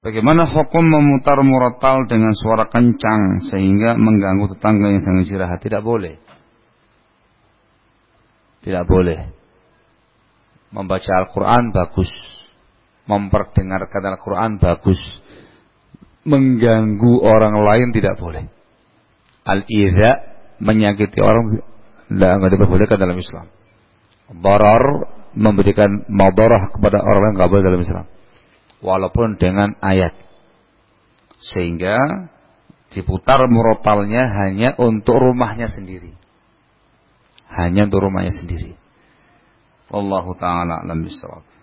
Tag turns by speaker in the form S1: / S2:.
S1: Bagaimana hukum memutar murotal dengan suara kencang sehingga mengganggu tetangga yang sedang istirahat? Tidak boleh. Tidak boleh. Membaca Al-Quran bagus. Memperdengarkan Al-Quran bagus. Mengganggu orang lain tidak boleh. Al-idha, menyakiti orang, tidak diperbolehkan dalam Islam. Darar, memberikan madarah kepada orang lain tidak boleh dalam Islam. Walaupun dengan ayat. Sehingga diputar murotalnya hanya untuk rumahnya sendiri. Hanya untuk rumahnya sendiri. Wallahu ta'ala a'lam bishawab.